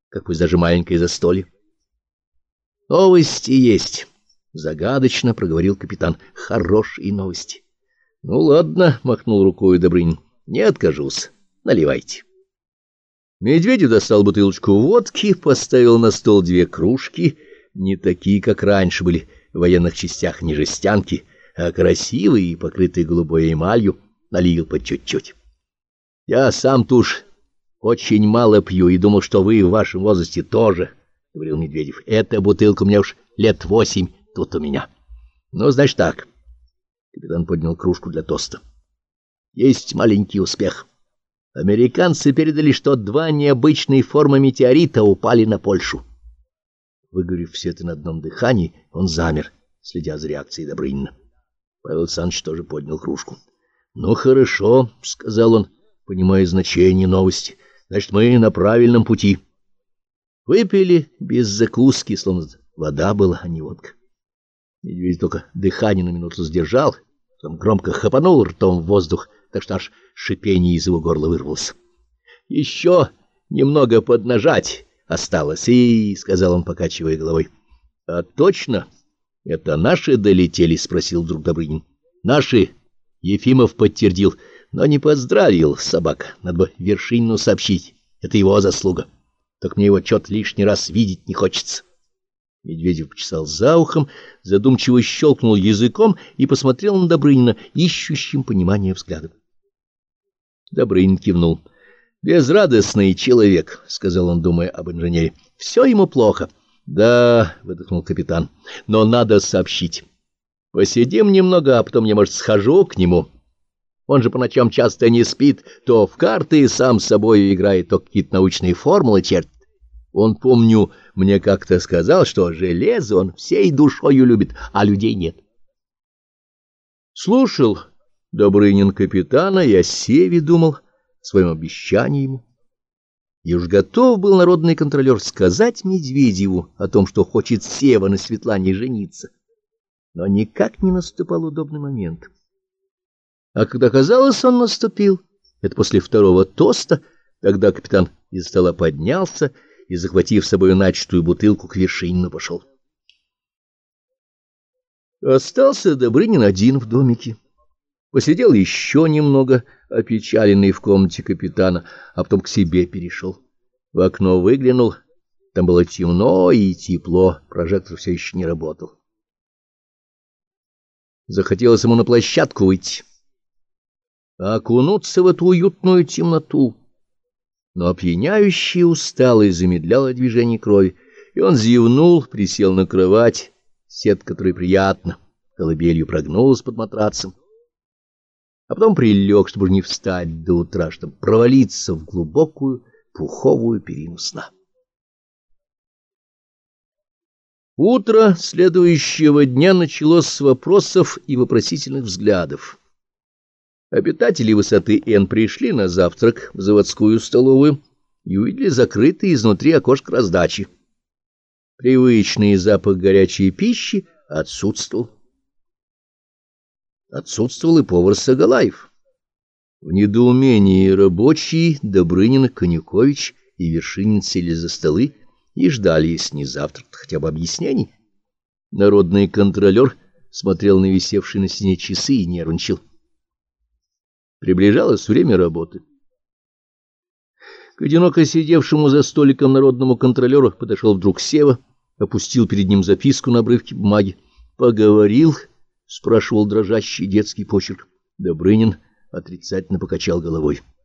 как пусть даже маленькое застолье. — Новости есть, — загадочно проговорил капитан. — Хорошие новости. — Ну, ладно, — махнул рукой Добрынин. — Не откажусь. Наливайте. Медведев достал бутылочку водки, поставил на стол 2 кружки, не такие, как раньше были в военных частях, не жестянки, а красивые и покрытые голубой эмалью, налил по чуть-чуть. — Я сам-то уж очень мало пью и думал, что вы в вашем возрасте тоже, — говорил Медведев. — Эта бутылка у меня уж лет 8 тут у меня. — Ну, значит так. Капитан поднял кружку для тоста. — Есть маленький успех. Американцы передали, что 2 необычные формы метеорита упали на Польшу. Выговорив все это на одном дыхании, он замер, следя за реакцией Добрынина. Павел Александрович тоже поднял кружку. — Ну, хорошо, — сказал он, понимая значение новости. — Значит, мы на правильном пути. Выпили без закуски, словно вода была, а не водка. Медведь только дыхание на минуту сдержал, потом громко хапанул ртом в воздух, так что аж шипение из его горла вырвалось. — Еще немного поднажать осталось, — сказал он, покачивая головой. — А точно? Это наши долетели? — спросил вдруг Добрынин. — Наши, — Ефимов подтвердил, но не поздравил собака. Надо бы Вершинину сообщить. Это его заслуга. Только мне его чё-то лишний раз видеть не хочется. Медведев почесал за ухом, задумчиво щелкнул языком и посмотрел на Добрынина ищущим понимания взглядом. Добрынин кивнул. — Безрадостный человек, — сказал он, думая об инженере. — Все ему плохо. — Да, — выдохнул капитан, — но надо сообщить. Посидим немного, а потом я, может, схожу к нему. Он же по ночам часто не спит, то в карты сам с собой играет, то какие-то научные формулы чертит. Он, помню, мне как-то сказал, что железо он всей душою любит, а людей нет. Слушал Добрынин капитана и о Севе думал, о своем обещании ему. И уж готов был народный контролер сказать Медведеву о том, что хочет Сева на Светлане жениться. Но никак не наступал удобный момент. А когда, казалось, он наступил, это после 2-го тоста, тогда капитан из стола поднялся и, захватив с собой начатую бутылку, к Вершинину пошел. Остался Добрынин один в домике. Посидел еще немного, опечаленный в комнате капитана, а потом к себе перешел. В окно выглянул, там было темно и тепло, прожектор все еще не работал. Захотелось ему на площадку выйти, окунуться в эту уютную темноту. Но опьяняющая усталость замедляла движение крови, и он зевнул, присел на кровать, сетка которой приятно, колыбелью прогнулась под матрацем, а потом прилег, чтобы не встать до утра, чтобы провалиться в глубокую пуховую перину сна. Утро следующего дня началось с вопросов и вопросительных взглядов. Обитатели высоты Н пришли на завтрак в заводскую столовую и увидели закрытые изнутри окошко раздачи. Привычный запах горячей пищи отсутствовал. Отсутствовал и повар Сагалаев. В недоумении рабочие Добрынин, Конюкович и Вершинин сели за столы и ждали, если не завтрак, хотя бы объяснений. Народный контролер смотрел на висевшие на стене часы и нервничал. Приближалось время работы. К одиноко сидевшему за столиком народному контролеру подошел вдруг Сева, опустил перед ним записку на обрывке бумаги. «Поговорил?» — спрашивал дрожащий детский почерк. Добрынин отрицательно покачал головой.